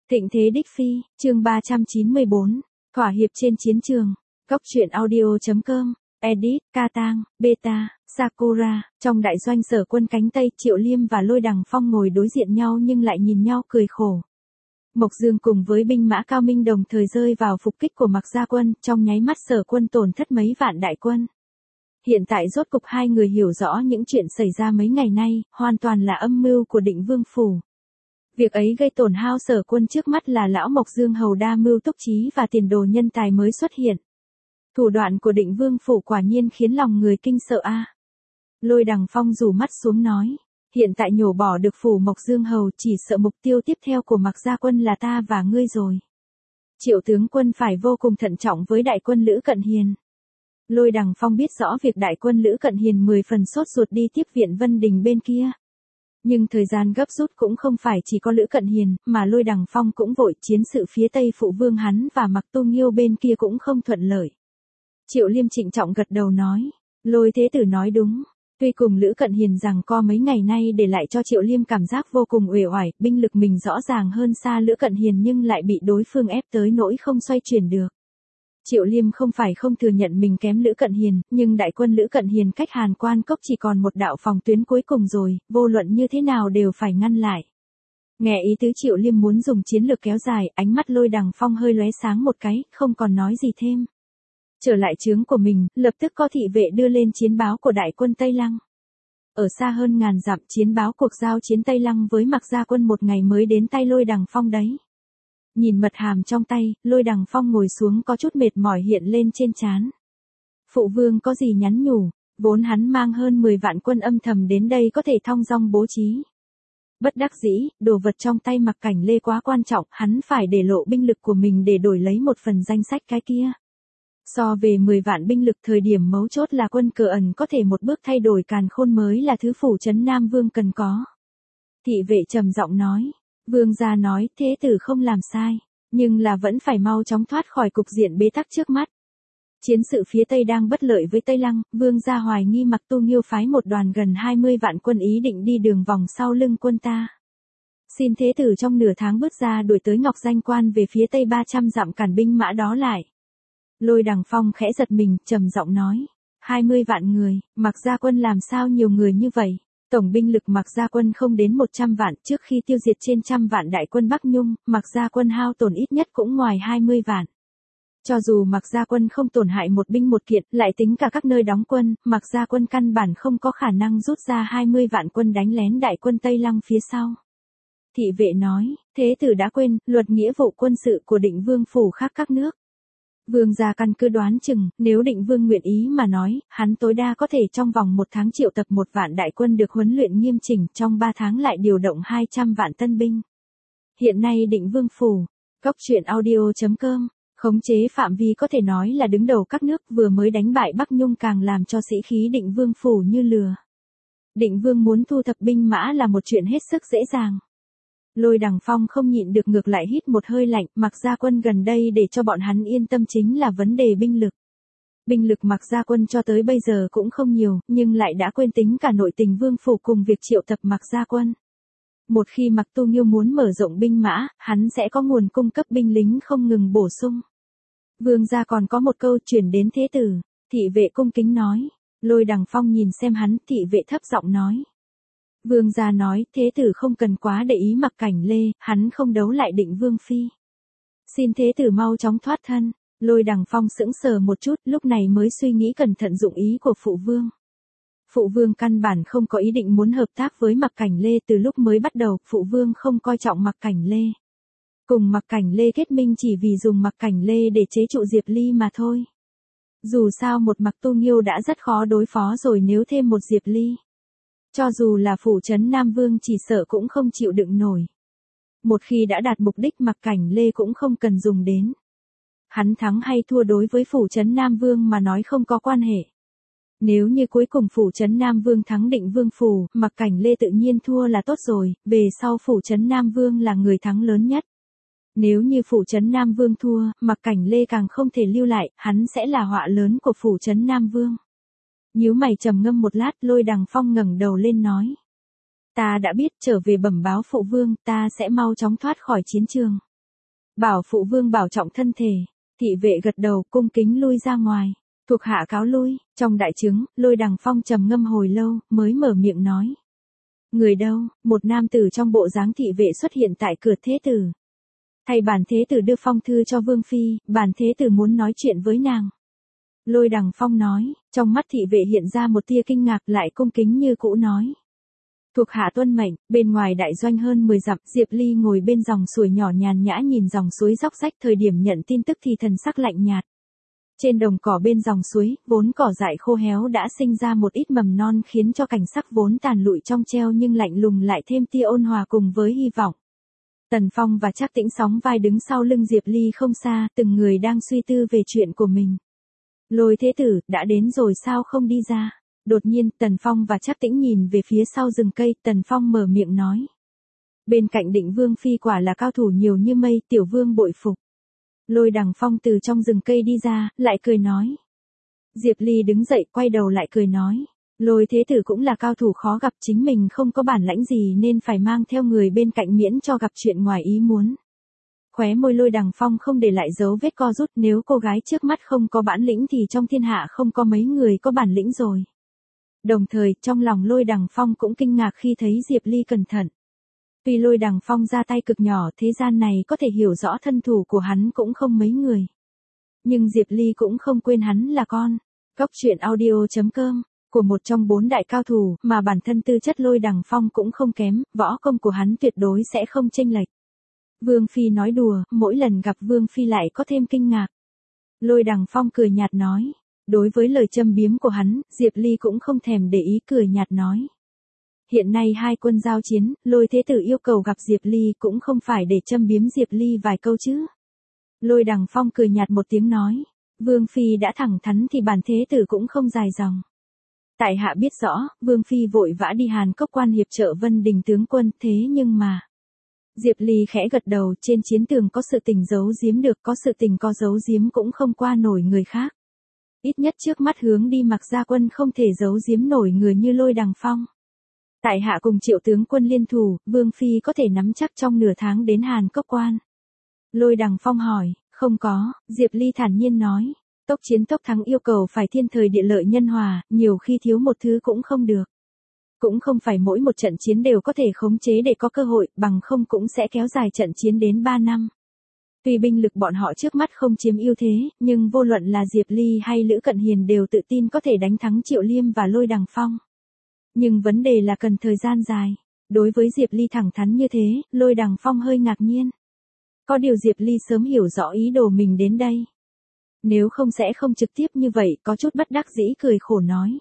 Thịnh thế đích phi, chương 394, thỏa hiệp trên chiến trường. Góc truyện audio.com, edit, Ca Tang, Beta, Sakura. Trong đại doanh Sở Quân cánh Tây, Triệu Liêm và Lôi Đằng Phong ngồi đối diện nhau nhưng lại nhìn nhau cười khổ. Mộc Dương cùng với binh mã Cao Minh đồng thời rơi vào phục kích của Mạc Gia Quân, trong nháy mắt Sở Quân tổn thất mấy vạn đại quân. Hiện tại rốt cục hai người hiểu rõ những chuyện xảy ra mấy ngày nay, hoàn toàn là âm mưu của Định Vương Phủ. Việc ấy gây tổn hao Sở Quân trước mắt là lão Mộc Dương hầu đa mưu túc trí và tiền đồ nhân tài mới xuất hiện. Thủ đoạn của Định Vương Phủ quả nhiên khiến lòng người kinh sợ a. Lôi Đằng Phong rủ mắt xuống nói, hiện tại nhổ bỏ được Phủ Mộc Dương hầu, chỉ sợ mục tiêu tiếp theo của Mạc Gia Quân là ta và ngươi rồi. Triệu tướng quân phải vô cùng thận trọng với đại quân Lữ Cận Hiền. Lôi Đằng Phong biết rõ việc đại quân Lữ Cận Hiền 10 phần sốt ruột đi tiếp viện Vân Đình bên kia. Nhưng thời gian gấp rút cũng không phải chỉ có Lữ Cận Hiền, mà Lôi Đằng Phong cũng vội, chiến sự phía Tây Phụ Vương hắn và Mạc Tu Nghiêu bên kia cũng không thuận lợi. Triệu Liêm trịnh trọng gật đầu nói, Lôi Thế Tử nói đúng. Tuy cùng Lữ Cận Hiền rằng co mấy ngày nay để lại cho Triệu Liêm cảm giác vô cùng uể oải, binh lực mình rõ ràng hơn xa Lữ Cận Hiền nhưng lại bị đối phương ép tới nỗi không xoay chuyển được. Triệu Liêm không phải không thừa nhận mình kém Lữ Cận Hiền, nhưng đại quân Lữ Cận Hiền cách Hàn Quan Cốc chỉ còn một đạo phòng tuyến cuối cùng rồi, vô luận như thế nào đều phải ngăn lại. Nghe ý tứ Triệu Liêm muốn dùng chiến lược kéo dài, ánh mắt Lôi Đằng Phong hơi lóe sáng một cái, không còn nói gì thêm. Trở lại trướng của mình, lập tức có thị vệ đưa lên chiến báo của đại quân Tây Lăng. Ở xa hơn ngàn dặm, chiến báo cuộc giao chiến Tây Lăng với Mạc Gia Quân một ngày mới đến tay Lôi Đằng Phong đấy. Nhìn mật hàm trong tay, Lôi Đằng Phong ngồi xuống có chút mệt mỏi hiện lên trên trán. Phụ vương có gì nhắn nhủ, vốn hắn mang hơn 10 vạn quân âm thầm đến đây có thể thong dong bố trí. Bất đắc dĩ, đồ vật trong tay Mạc Cảnh Lê quá quan trọng, hắn phải để lộ binh lực của mình để đổi lấy một phần danh sách cái kia. So về 10 vạn binh lực, thời điểm mấu chốt là quân Cờ Ẩn có thể một bước thay đổi càn khôn mới là thứ Phủ Trấn Nam Vương cần có. Thị vệ trầm giọng nói. Vương gia nói, thế tử không làm sai, nhưng là vẫn phải mau chóng thoát khỏi cục diện bế tắc trước mắt. Chiến sự phía Tây đang bất lợi với Tây Lăng, vương gia hoài nghi Mạc Tu Nghiêu phái một đoàn gần 20 vạn quân ý định đi đường vòng sau lưng quân ta. Xin thế tử trong nửa tháng bước ra đuổi tới Ngọc Danh Quan về phía Tây 300 dặm cản binh mã đó lại. Lôi Đằng Phong khẽ giật mình, trầm giọng nói, 20 vạn người, Mạc Gia Quân làm sao nhiều người như vậy? Tổng binh lực Mạc Gia Quân không đến 100 vạn, trước khi tiêu diệt trên 100 vạn đại quân Bắc Nhung, Mạc Gia Quân hao tổn ít nhất cũng ngoài 20 vạn. Cho dù Mạc Gia Quân không tổn hại một binh một kiện, lại tính cả các nơi đóng quân, Mạc Gia Quân căn bản không có khả năng rút ra 20 vạn quân đánh lén đại quân Tây Lăng phía sau. Thị vệ nói, thế tử đã quên, luật nghĩa vụ quân sự của Định Vương Phủ khác các nước. Vương gia căn cứ đoán chừng, nếu Định Vương nguyện ý mà nói, hắn tối đa có thể trong vòng 1 tháng triệu tập 1 vạn đại quân được huấn luyện nghiêm chỉnh, trong 3 tháng lại điều động 200 vạn tân binh. Hiện nay Định Vương Phủ, góc truyện audio.com, khống chế phạm vi có thể nói là đứng đầu các nước, vừa mới đánh bại Bắc Nhung càng làm cho sĩ khí Định Vương Phủ như lừa. Định Vương muốn thu thập binh mã là một chuyện hết sức dễ dàng. Lôi Đằng Phong không nhịn được ngược lại hít một hơi lạnh, Mạc Gia Quân gần đây để cho bọn hắn yên tâm chính là vấn đề binh lực. Binh lực Mạc Gia Quân cho tới bây giờ cũng không nhiều, nhưng lại đã quên tính cả nội tình Vương Phủ cùng việc triệu tập Mạc Gia Quân. Một khi Mạc Tu Nghiêu muốn mở rộng binh mã, hắn sẽ có nguồn cung cấp binh lính không ngừng bổ sung. Vương gia còn có một câu chuyển đến thế tử, thị vệ cung kính nói. Lôi Đằng Phong nhìn xem hắn, thị vệ thấp giọng nói. Vương gia nói, thế tử không cần quá để ý Mạc Cảnh Lê, hắn không đấu lại Định Vương Phi. Xin thế tử mau chóng thoát thân. Lôi Đằng Phong sững sờ một chút, lúc này mới suy nghĩ cẩn thận dụng ý của phụ vương. Phụ vương căn bản không có ý định muốn hợp tác với Mạc Cảnh Lê, từ lúc mới bắt đầu, phụ vương không coi trọng Mạc Cảnh Lê. Cùng Mạc Cảnh Lê kết minh chỉ vì dùng Mạc Cảnh Lê để chế trụ Diệp Ly mà thôi. Dù sao một Mạc Tu Nghiêu đã rất khó đối phó rồi, nếu thêm một Diệp Ly, cho dù là Phủ Trấn Nam Vương chỉ sợ cũng không chịu đựng nổi. Một khi đã đạt mục đích, Mạc Cảnh Lê cũng không cần dùng đến. Hắn thắng hay thua đối với Phủ Trấn Nam Vương mà nói không có quan hệ. Nếu như cuối cùng Phủ Trấn Nam Vương thắng Định Vương Phủ, Mạc Cảnh Lê tự nhiên thua là tốt rồi, về sau Phủ Trấn Nam Vương là người thắng lớn nhất. Nếu như Phủ Trấn Nam Vương thua, Mạc Cảnh Lê càng không thể lưu lại, hắn sẽ là họa lớn của Phủ Trấn Nam Vương. Nhíu mày trầm ngâm một lát, Lôi Đằng Phong ngẩng đầu lên nói. Ta đã biết, trở về bẩm báo phụ vương, ta sẽ mau chóng thoát khỏi chiến trường. Bảo phụ vương bảo trọng thân thể. Thị vệ gật đầu cung kính lui ra ngoài. Thuộc hạ cáo lui, trong đại trướng, Lôi Đằng Phong trầm ngâm hồi lâu, mới mở miệng nói. Người đâu? Một nam tử trong bộ dáng thị vệ xuất hiện tại cửa thế tử. Thay bản thế tử đưa phong thư cho Vương Phi, bản thế tử muốn nói chuyện với nàng. Lôi Đằng Phong nói, trong mắt thị vệ hiện ra một tia kinh ngạc lại cung kính như cũ nói. Thuộc hạ tuân mệnh, bên ngoài đại doanh hơn 10 dặm, Diệp Ly ngồi bên dòng suối nhỏ nhàn nhã nhìn dòng suối róc rách, thời điểm nhận tin tức thì thần sắc lạnh nhạt. Trên đồng cỏ bên dòng suối, vốn cỏ dại khô héo đã sinh ra một ít mầm non khiến cho cảnh sắc vốn tàn lụi trong treo nhưng lạnh lùng lại thêm tia ôn hòa cùng với hy vọng. Tần Phong và Trác Tĩnh sóng vai đứng sau lưng Diệp Ly không xa, từng người đang suy tư về chuyện của mình. Lôi thế tử, đã đến rồi sao không đi ra? Đột nhiên, Tần Phong và Trác Tĩnh nhìn về phía sau rừng cây, Tần Phong mở miệng nói. Bên cạnh Định Vương Phi quả là cao thủ nhiều như mây, tiểu vương bội phục. Lôi Đằng Phong từ trong rừng cây đi ra, lại cười nói. Diệp Ly đứng dậy, quay đầu lại cười nói. Lôi thế tử cũng là cao thủ khó gặp, chính mình không có bản lãnh gì nên phải mang theo người bên cạnh miễn cho gặp chuyện ngoài ý muốn. Khóe môi Lôi Đằng Phong không để lại dấu vết co rút, nếu cô gái trước mắt không có bản lĩnh thì trong thiên hạ không có mấy người có bản lĩnh rồi. Đồng thời, trong lòng Lôi Đằng Phong cũng kinh ngạc khi thấy Diệp Ly cẩn thận. Tuy Lôi Đằng Phong ra tay cực nhỏ, thế gian này có thể hiểu rõ thân thủ của hắn cũng không mấy người. Nhưng Diệp Ly cũng không quên hắn là con. Cốc truyện audio.com, của một trong 4 đại cao thủ, mà bản thân tư chất Lôi Đằng Phong cũng không kém, võ công của hắn tuyệt đối sẽ không chênh lệch. Vương Phi nói đùa, mỗi lần gặp Vương Phi lại có thêm kinh ngạc. Lôi Đằng Phong cười nhạt nói. Đối với lời châm biếm của hắn, Diệp Ly cũng không thèm để ý, cười nhạt nói. Hiện nay hai quân giao chiến, Lôi thế tử yêu cầu gặp Diệp Ly cũng không phải để châm biếm Diệp Ly vài câu chứ. Lôi Đằng Phong cười nhạt một tiếng nói. Vương Phi đã thẳng thắn thì bản thế tử cũng không dài dòng. Tại hạ biết rõ, Vương Phi vội vã đi Hàn Cốc quan hiệp trợ Vân Đình tướng quân, thế nhưng mà. Diệp Ly khẽ gật đầu, trên chiến trường có sự tình giấu giếm được, có sự tình có giấu giếm cũng không qua nổi người khác. Ít nhất trước mắt hướng đi Mặc Gia quân không thể giấu giếm nổi người như Lôi Đằng Phong. Tại hạ cùng Triệu tướng quân liên thủ, Vương Phi có thể nắm chắc trong nửa tháng đến Hàn Cốc quan. Lôi Đằng Phong hỏi, không có, Diệp Ly thản nhiên nói. Tốc chiến tốc thắng yêu cầu phải thiên thời địa lợi nhân hòa, nhiều khi thiếu một thứ cũng không được. Cũng không phải mỗi một trận chiến đều có thể khống chế để có cơ hội, bằng không cũng sẽ kéo dài trận chiến đến 3 năm. Tuy binh lực bọn họ trước mắt không chiếm ưu thế, nhưng vô luận là Diệp Ly hay Lữ Cận Hiền đều tự tin có thể đánh thắng Triệu Liêm và Lôi Đằng Phong. Nhưng vấn đề là cần thời gian dài. Đối với Diệp Ly thẳng thắn như thế, Lôi Đằng Phong hơi ngạc nhiên. Có điều Diệp Ly sớm hiểu rõ ý đồ mình đến đây. Nếu không sẽ không trực tiếp như vậy, có chút bất đắc dĩ cười khổ nói.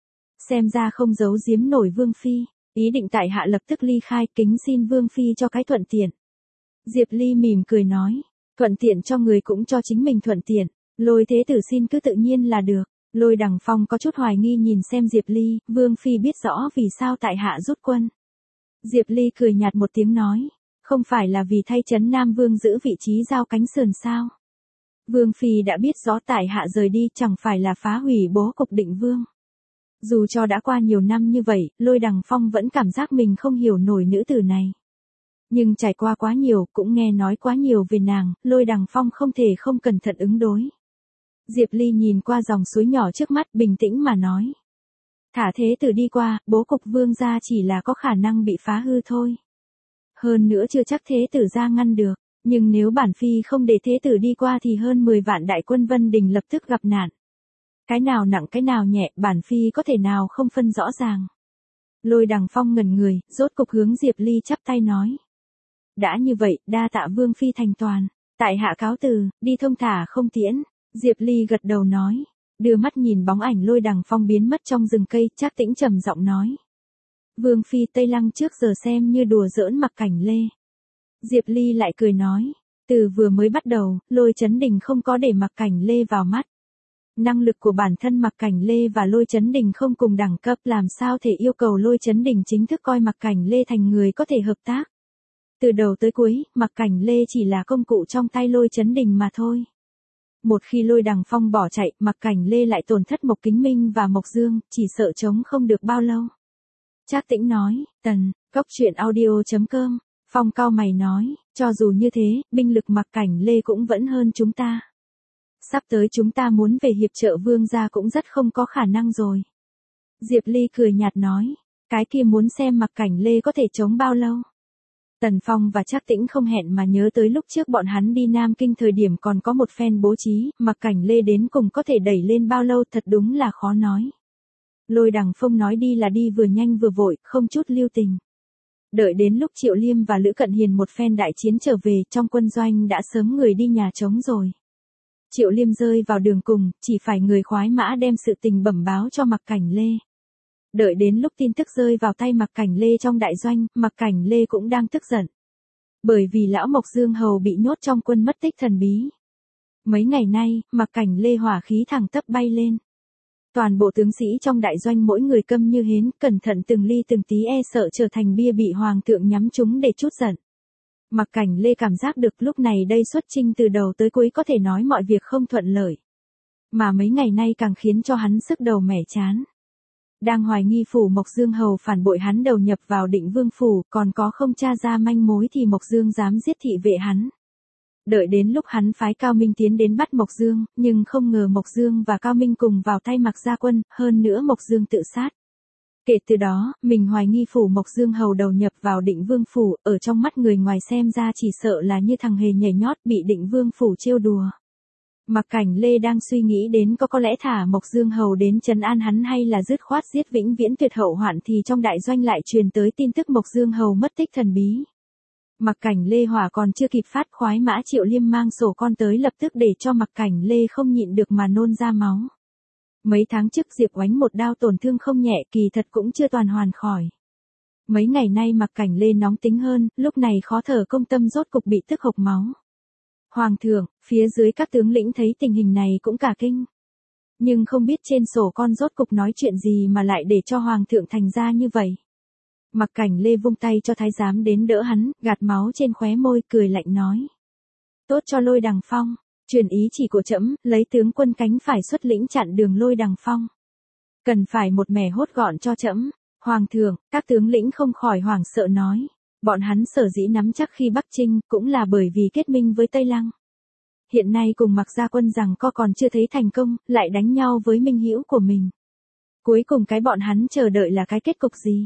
Xem ra không giấu giếm nổi Vương Phi, ý định tại hạ lập tức ly khai, kính xin Vương Phi cho cái thuận tiện. Diệp Ly mỉm cười nói, thuận tiện cho người cũng cho chính mình thuận tiện, Lôi thế tử xin cứ tự nhiên là được. Lôi Đằng Phong có chút hoài nghi nhìn xem Diệp Ly, Vương Phi biết rõ vì sao tại hạ rút quân. Diệp Ly cười nhạt một tiếng nói, không phải là vì thay Trấn Nam Vương giữ vị trí giao cánh sườn sao? Vương Phi đã biết rõ tại hạ rời đi chẳng phải là phá hủy bố cục Định Vương. Dù cho đã qua nhiều năm như vậy, Lôi Đằng Phong vẫn cảm giác mình không hiểu nổi nữ tử này. Nhưng trải qua quá nhiều, cũng nghe nói quá nhiều về nàng, Lôi Đằng Phong không thể không cẩn thận ứng đối. Diệp Ly nhìn qua dòng suối nhỏ trước mắt bình tĩnh mà nói. Thả thế tử đi qua, bố cục Vương gia chỉ là có khả năng bị phá hư thôi. Hơn nữa chưa chắc thế tử ra ngăn được, nhưng nếu bản Phi không để thế tử đi qua thì hơn 10 vạn đại quân Vân Đình lập tức gặp nạn. Cái nào nặng cái nào nhẹ, bản Phi có thể nào không phân rõ ràng. Lôi Đằng Phong ngẩn người, rốt cục hướng Diệp Ly chắp tay nói. Đã như vậy, đa tạ Vương Phi thành toàn, tại hạ cáo từ, đi thông thả không tiễn. Diệp Ly gật đầu nói, đưa mắt nhìn bóng ảnh Lôi Đằng Phong biến mất trong rừng cây, Trác Tĩnh trầm giọng nói. Vương Phi Tây Lăng trước giờ xem như đùa giỡn Mặc Cảnh Lê. Diệp Ly lại cười nói, từ vừa mới bắt đầu, Lôi Chấn Đình không có để Mặc Cảnh Lê vào mắt. Năng lực của bản thân Mặc Cảnh Lê và Lôi Chấn Đình không cùng đẳng cấp, làm sao thể yêu cầu Lôi Chấn Đình chính thức coi Mặc Cảnh Lê thành người có thể hợp tác. Từ đầu tới cuối, Mặc Cảnh Lê chỉ là công cụ trong tay Lôi Chấn Đình mà thôi. Một khi Lôi Đằng Phong bỏ chạy, Mặc Cảnh Lê lại tổn thất Mộc Kính Minh và Mộc Dương, chỉ sợ chống không được bao lâu. Trác Tĩnh nói, Tần, cốc truyện audio.com, Phong cau mày nói, Cho dù như thế, binh lực Mặc Cảnh Lê cũng vẫn hơn chúng ta. Sắp tới chúng ta muốn về hiệp trợ Vương gia cũng rất không có khả năng rồi. Diệp Ly cười nhạt nói, cái kia muốn xem Mặc Cảnh Lê có thể chống bao lâu. Tần Phong và Trác Tĩnh không hẹn mà nhớ tới lúc trước bọn hắn đi Nam Kinh thời điểm còn có một phen bố trí, Mặc Cảnh Lê đến cùng có thể đẩy lên bao lâu thật đúng là khó nói. Lôi Đằng Phong nói đi là đi vừa nhanh vừa vội, không chút lưu tình. Đợi đến lúc Triệu Liêm và Lữ Cận Hiền một phen đại chiến trở về, trong quân doanh đã sớm người đi nhà trống rồi. Triệu Liêm rơi vào đường cùng, chỉ phải người khoái mã đem sự tình bẩm báo cho Mặc Cảnh Lê. Đợi đến lúc tin tức rơi vào tay Mặc Cảnh Lê trong đại doanh, Mặc Cảnh Lê cũng đang tức giận. Bởi vì lão Mộc Dương Hầu bị nhốt trong quân mất tích thần bí. Mấy ngày nay, Mặc Cảnh Lê hỏa khí thẳng tắp bay lên. Toàn bộ tướng sĩ trong đại doanh mỗi người câm như hến, cẩn thận từng ly từng tí e sợ trở thành bia bị hoàng thượng nhắm trúng để trút giận. Mặc Cảnh Lê cảm giác được lúc này đây xuất chinh từ đầu tới cuối có thể nói mọi việc không thuận lợi. Mà mấy ngày nay càng khiến cho hắn sức đầu mẻ chán. Đang hoài nghi phủ Mộc Dương Hầu phản bội hắn đầu nhập vào Định Vương phủ, còn có không tra ra manh mối thì Mộc Dương dám giết thị vệ hắn. Đợi đến lúc hắn phái Cao Minh tiến đến bắt Mộc Dương, nhưng không ngờ Mộc Dương và Cao Minh cùng vào tay Mặc gia quân, hơn nữa Mộc Dương tự sát. Kể từ đó, mình hoài nghi phủ Mộc Dương Hầu đầu nhập vào Định Vương phủ, ở trong mắt người ngoài xem ra chỉ sợ là như thằng hề nhảy nhót bị Định Vương phủ trêu đùa. Mặc Cảnh Lê đang suy nghĩ đến có lẽ thả Mộc Dương Hầu đến trấn an hắn hay là dứt khoát giết vĩnh viễn tuyệt hậu hoạn thì trong đại doanh lại truyền tới tin tức Mộc Dương Hầu mất tích thần bí. Mặc Cảnh Lê hỏa còn chưa kịp phát, khoái mã Triệu Liêm mang sổ con tới lập tức để cho Mặc Cảnh Lê không nhịn được mà nôn ra máu. Mấy tháng trước Diệp Oánh một đao tổn thương không nhẹ, kỳ thật cũng chưa toàn hoàn khỏi. Mấy ngày nay Mặc Cảnh Lê nóng tính hơn, lúc này khó thở công tâm rốt cục bị tức hộc máu. Hoàng thượng, phía dưới các tướng lĩnh thấy tình hình này cũng cả kinh. Nhưng không biết trên sổ con rốt cục nói chuyện gì mà lại để cho Hoàng thượng thành ra như vậy. Mặc Cảnh Lê vung tay cho thái giám đến đỡ hắn, gạt máu trên khóe môi, cười lạnh nói. Tốt cho Lôi Đằng Phong, truyền ý chỉ của trẫm, lấy tướng quân cánh phải xuất lĩnh chặn đường Lôi Đằng Phong. Cần phải một mẻ hốt gọn cho trẫm. Hoàng thượng, các tướng lĩnh không khỏi hoảng sợ nói. Bọn hắn sở dĩ nắm chắc khi Bắc Trinh cũng là bởi vì kết minh với Tây Lăng. Hiện nay cùng Mặc gia quân rằng còn chưa thấy thành công, lại đánh nhau với minh hữu của mình. Cuối cùng cái bọn hắn chờ đợi là cái kết cục gì?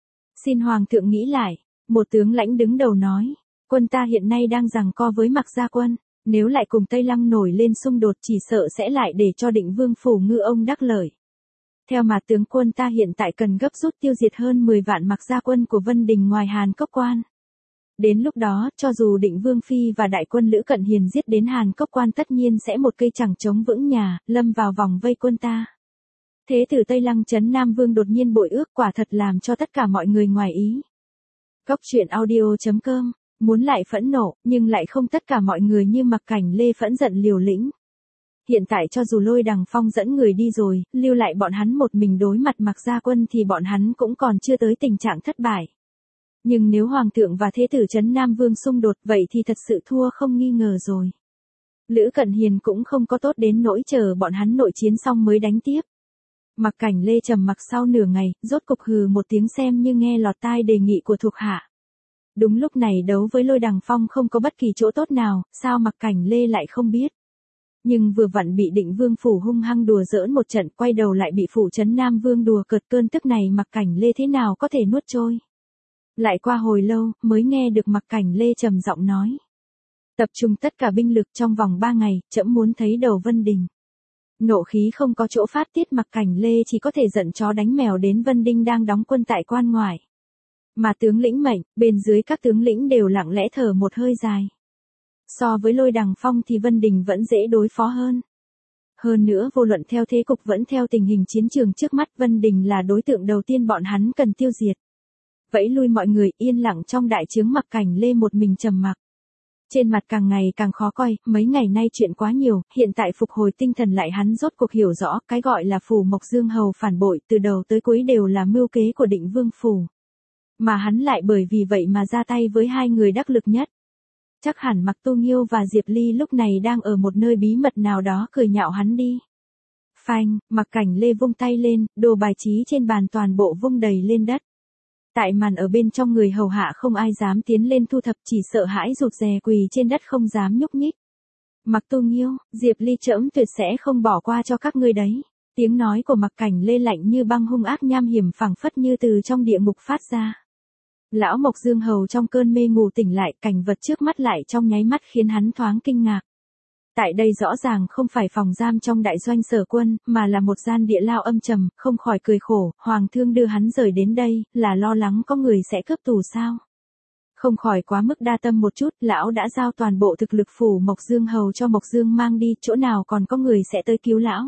Xin Hoàng thượng nghĩ lại, một tướng lãnh đứng đầu nói, quân ta hiện nay đang giằng co với Mặc gia quân, nếu lại cùng Tây Lăng nổi lên xung đột chỉ sợ sẽ lại để cho Định Vương phủ ngư ông đắc lợi. Theo mà tướng quân ta hiện tại cần gấp rút tiêu diệt hơn 10 vạn Mặc gia quân của Vân Đình ngoài Hàn Cốc Quan. Đến lúc đó, cho dù Định Vương Phi và đại quân Lữ Cận Hiền giết đến Hàn Cốc Quan tất nhiên sẽ một cây chẳng chống vững nhà, lâm vào vòng vây quân ta. Thế tử Tây Lăng trấn Nam Vương đột nhiên bội ước quả thật làm cho tất cả mọi người ngoài ý. Góc truyện audio.com, muốn lại phẫn nộ, nhưng lại không tất cả mọi người như Mặc Cảnh Lê phẫn giận liều lĩnh. Hiện tại cho dù Lôi Đằng Phong dẫn người đi rồi, lưu lại bọn hắn một mình đối mặt Mặc gia quân thì bọn hắn cũng còn chưa tới tình trạng thất bại. Nhưng nếu Hoàng thượng và Thế tử trấn Nam Vương xung đột vậy thì thật sự thua không nghi ngờ rồi. Lữ Cận Hiền cũng không có tốt đến nỗi chờ bọn hắn nội chiến xong mới đánh tiếp. Mặc Cảnh Lê trầm mặc sau nửa ngày, rốt cục hừ một tiếng xem như nghe lọt tai đề nghị của thuộc hạ. Đúng lúc này đấu với Lôi Đằng Phong không có bất kỳ chỗ tốt nào, sao Mặc Cảnh Lê lại không biết. Nhưng vừa vặn bị Định Vương phủ hung hăng đùa giỡn một trận, quay đầu lại bị phủ trấn Nam Vương đùa cợt, cơn tức này Mặc Cảnh Lê thế nào có thể nuốt trôi. Lại qua hồi lâu, mới nghe được Mặc Cảnh Lê trầm giọng nói. Tập trung tất cả binh lực trong vòng 3 ngày, trẫm muốn thấy đầu Vân Đình. Nộ khí không có chỗ phát tiết, Mặc Cảnh Lê chỉ có thể giận chó đánh mèo đến Vân Đinh đang đóng quân tại quan ngoại. Mà tướng lĩnh mệnh, bên dưới các tướng lĩnh đều lặng lẽ thở một hơi dài. So với Lôi Đằng Phong thì Vân Đình vẫn dễ đối phó hơn. Hơn nữa vô luận theo thế cục vẫn theo tình hình chiến trường trước mắt, Vân Đình là đối tượng đầu tiên bọn hắn cần tiêu diệt. Vẫy lui mọi người, yên lặng trong đại trướng, Mặc Cảnh Lê một mình trầm mặc. Trên mặt càng ngày càng khó coi, mấy ngày nay chuyện quá nhiều, hiện tại phục hồi tinh thần lại hắn rốt cuộc hiểu rõ, cái gọi là phủ Mộc Dương Hầu phản bội từ đầu tới cuối đều là mưu kế của Định Vương phủ. Mà hắn lại bởi vì vậy mà ra tay với hai người đắc lực nhất. Chắc hẳn Mặc Tu Nghiêu và Diệp Ly lúc này đang ở một nơi bí mật nào đó cười nhạo hắn đi. Phanh, Mặc Cảnh Lê vung tay lên, đồ bài trí trên bàn toàn bộ vung đầy lên đất. Tại màn ở bên trong người hầu hạ không ai dám tiến lên thu thập, chỉ sợ hãi rụt rè quỳ trên đất không dám nhúc nhích. Mặc Tu Nghiêu, Diệp Ly trẫm tuyệt sẽ không bỏ qua cho các ngươi đấy. Tiếng nói của Mặc Cảnh Lê lạnh như băng, hung ác nham hiểm, phảng phất như từ trong địa ngục phát ra. Lão Mộc Dương Hầu trong cơn mê ngủ tỉnh lại, cảnh vật trước mắt lại trong nháy mắt khiến hắn thoáng kinh ngạc. Tại đây rõ ràng không phải phòng giam trong đại doanh Sở Quân, mà là một gian địa lao âm trầm, không khỏi cười khổ, Hoàng thương đưa hắn rời đến đây, là lo lắng có người sẽ cướp tù sao? Không khỏi quá mức đa tâm một chút, lão đã giao toàn bộ thực lực phủ Mộc Dương Hầu cho Mộc Dương mang đi, chỗ nào còn có người sẽ tới cứu lão.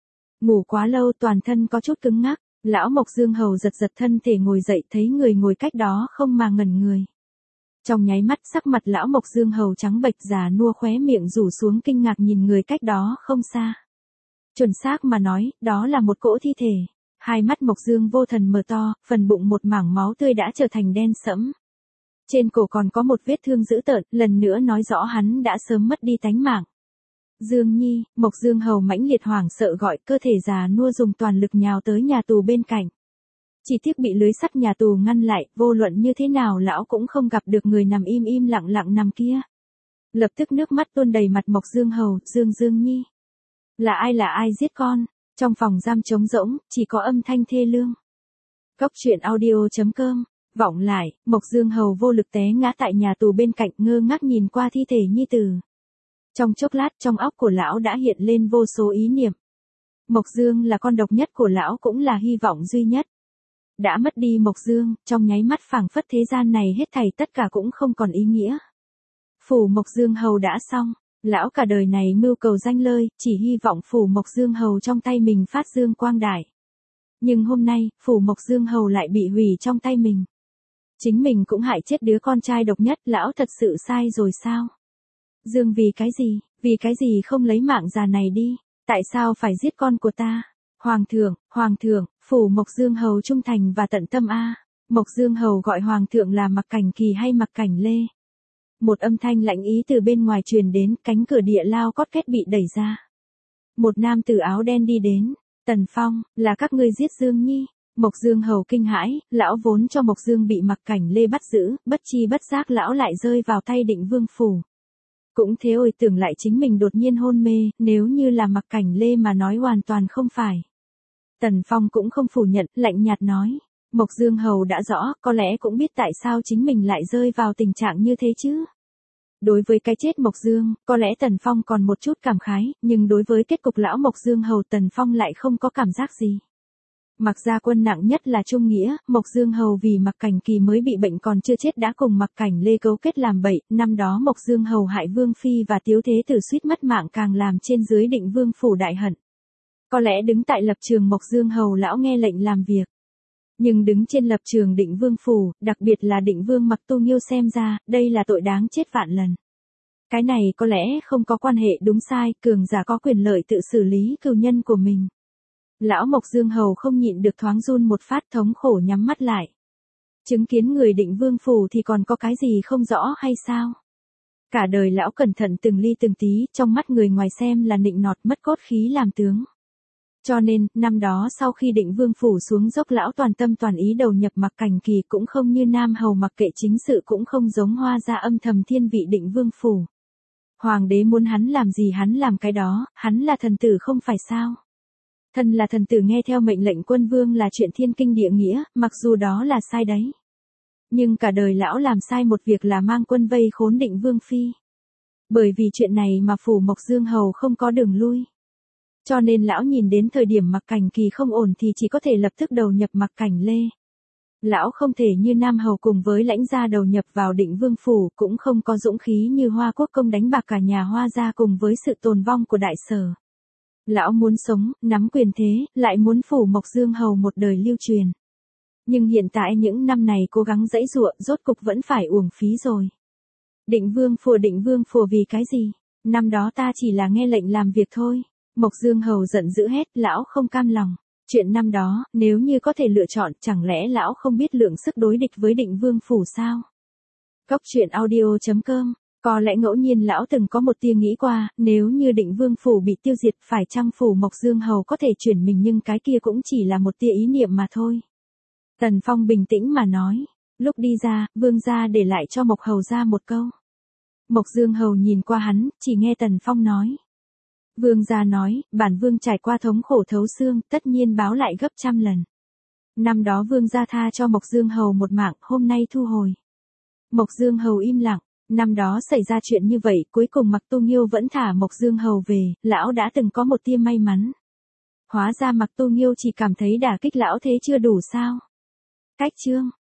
Ngủ quá lâu toàn thân có chút cứng ngắc, lão Mộc Dương Hầu giật giật thân thể ngồi dậy, thấy người ngồi cách đó không mà ngẩn người. Trong nháy mắt sắc mặt lão Mộc Dương Hầu trắng bệch, già nua, khóe miệng rủ xuống kinh ngạc nhìn người cách đó không xa. Chuẩn xác mà nói, đó là một cỗ thi thể. Hai mắt Mộc Dương Vô Thần mở to, phần bụng một mảng máu tươi đã trở thành đen sẫm. Trên cổ còn có một vết thương dữ tợn, lần nữa nói rõ hắn đã sớm mất đi tánh mạng. Dương Nhi, Mộc Dương Hầu mãnh liệt hoảng sợ gọi, cơ thể già nua dùng toàn lực nhào tới nhà tù bên cạnh. Chỉ tiếc bị lưới sắt nhà tù ngăn lại, vô luận như thế nào lão cũng không gặp được người nằm im im lặng lặng nằm kia. Lập tức nước mắt tuôn đầy mặt Mộc Dương Hầu, Dương Nhi. Là ai giết con? Trong phòng giam trống rỗng, chỉ có âm thanh thê lương. Cốc truyện audio.com. Vọng lại, Mộc Dương Hầu vô lực té ngã tại nhà tù bên cạnh, ngơ ngác nhìn qua thi thể nhi tử. Trong chốc lát trong óc của lão đã hiện lên vô số ý niệm. Mộc Dương là con độc nhất của lão, cũng là hy vọng duy nhất. Đã mất đi Mộc Dương, trong nháy mắt phảng phất thế gian này hết thảy tất cả cũng không còn ý nghĩa. Phủ Mộc Dương Hầu đã xong, lão cả đời này mưu cầu danh lợi, chỉ hy vọng phủ Mộc Dương Hầu trong tay mình phát dương quang đại. Nhưng hôm nay, phủ Mộc Dương Hầu lại bị hủy trong tay mình. Chính mình cũng hại chết đứa con trai độc nhất, lão thật sự sai rồi sao? Dương vì cái gì không lấy mạng già này đi, tại sao phải giết con của ta? Hoàng thượng, phủ Mộc Dương Hầu trung thành và tận tâm a. Mộc Dương Hầu gọi Hoàng thượng là Mặc Cảnh Kỳ hay Mặc Cảnh Lê? Một âm thanh lạnh ý từ bên ngoài truyền đến, cánh cửa địa lao cót két bị đẩy ra. Một nam tử áo đen đi đến. Tần Phong, là các ngươi giết Dương Nhi? Mộc Dương Hầu kinh hãi, lão vốn cho Mộc Dương bị Mặc Cảnh Lê bắt giữ, bất chi bất giác lão lại rơi vào tay Định Vương phủ. Cũng thế ôi, tưởng lại chính mình đột nhiên hôn mê, nếu như là Mặc Cảnh Lê mà nói hoàn toàn không phải. Tần Phong cũng không phủ nhận, lạnh nhạt nói. Mộc Dương Hầu đã rõ, có lẽ cũng biết tại sao chính mình lại rơi vào tình trạng như thế chứ. Đối với cái chết Mộc Dương, có lẽ Tần Phong còn một chút cảm khái, nhưng đối với kết cục lão Mộc Dương Hầu Tần Phong lại không có cảm giác gì. Mặc gia quân nặng nhất là trung nghĩa, Mộc Dương Hầu vì Mặc Cảnh Kỳ mới bị bệnh còn chưa chết đã cùng Mặc Cảnh Lê cấu kết làm bậy, năm đó Mộc Dương Hầu hại Vương Phi và Tiếu Thế Tử suýt mất mạng, càng làm trên dưới Định Vương phủ đại hận. Có lẽ đứng tại lập trường Mộc Dương Hầu lão nghe lệnh làm việc. Nhưng đứng trên lập trường Định Vương phủ, đặc biệt là Định Vương Mặc Tu Nghiêu xem ra, đây là tội đáng chết vạn lần. Cái này có lẽ không có quan hệ đúng sai, cường giả có quyền lợi tự xử lý cừu nhân của mình. Lão Mộc Dương Hầu không nhịn được thoáng run một phát, thống khổ nhắm mắt lại. Chứng kiến người Định Vương phủ thì còn có cái gì không rõ hay sao? Cả đời lão cẩn thận từng ly từng tí, trong mắt người ngoài xem là nịnh nọt, mất cốt khí làm tướng. Cho nên, năm đó sau khi Định Vương phủ xuống dốc, lão toàn tâm toàn ý đầu nhập Mặc Cảnh Kỳ, cũng không như Nam Hầu mặc kệ chính sự, cũng không giống Hoa gia âm thầm thiên vị Định Vương phủ. Hoàng đế muốn hắn làm gì hắn làm cái đó, hắn là thần tử không phải sao? Thân là thần tử nghe theo mệnh lệnh quân vương là chuyện thiên kinh địa nghĩa, mặc dù đó là sai đấy. Nhưng cả đời lão làm sai một việc là mang quân vây khốn Định Vương phi. Bởi vì chuyện này mà phủ Mộc Dương Hầu không có đường lui. Cho nên lão nhìn đến thời điểm Mặc Cảnh Kỳ không ổn thì chỉ có thể lập tức đầu nhập Mặc Cảnh Lê. Lão không thể như Nam Hầu cùng với Lãnh gia đầu nhập vào Định Vương phủ, cũng không có dũng khí như Hoa Quốc công đánh bạc cả nhà Hoa gia cùng với sự tồn vong của đại sở. Lão muốn sống, nắm quyền thế, lại muốn phủ Mộc Dương Hầu một đời lưu truyền. Nhưng hiện tại những năm này cố gắng giãy giụa, rốt cục vẫn phải uổng phí rồi. Định Vương phủ vì cái gì? Năm đó ta chỉ là nghe lệnh làm việc thôi. Mộc Dương Hầu giận dữ hét, lão không cam lòng. Chuyện năm đó, nếu như có thể lựa chọn, chẳng lẽ lão không biết lượng sức đối địch với Định Vương phủ sao? Cốc truyện audio.com. Có lẽ ngẫu nhiên lão từng có một tia nghĩ qua, nếu như Định Vương phủ bị tiêu diệt, phải chăng phủ Mộc Dương Hầu có thể chuyển mình, nhưng cái kia cũng chỉ là một tia ý niệm mà thôi. Tần Phong bình tĩnh mà nói. Lúc đi ra, Vương gia để lại cho Mộc Hầu ra một câu. Mộc Dương Hầu nhìn qua hắn, chỉ nghe Tần Phong nói. Vương gia nói, bản vương trải qua thống khổ thấu xương, tất nhiên báo lại gấp trăm lần. Năm đó vương gia tha cho Mộc Dương Hầu một mạng, hôm nay thu hồi. Mộc Dương Hầu im lặng, năm đó xảy ra chuyện như vậy, cuối cùng Mặc Tu Nghiêu vẫn thả Mộc Dương Hầu về, lão đã từng có một tia may mắn. Hóa ra Mặc Tu Nghiêu chỉ cảm thấy đả kích lão thế chưa đủ sao? Cách chương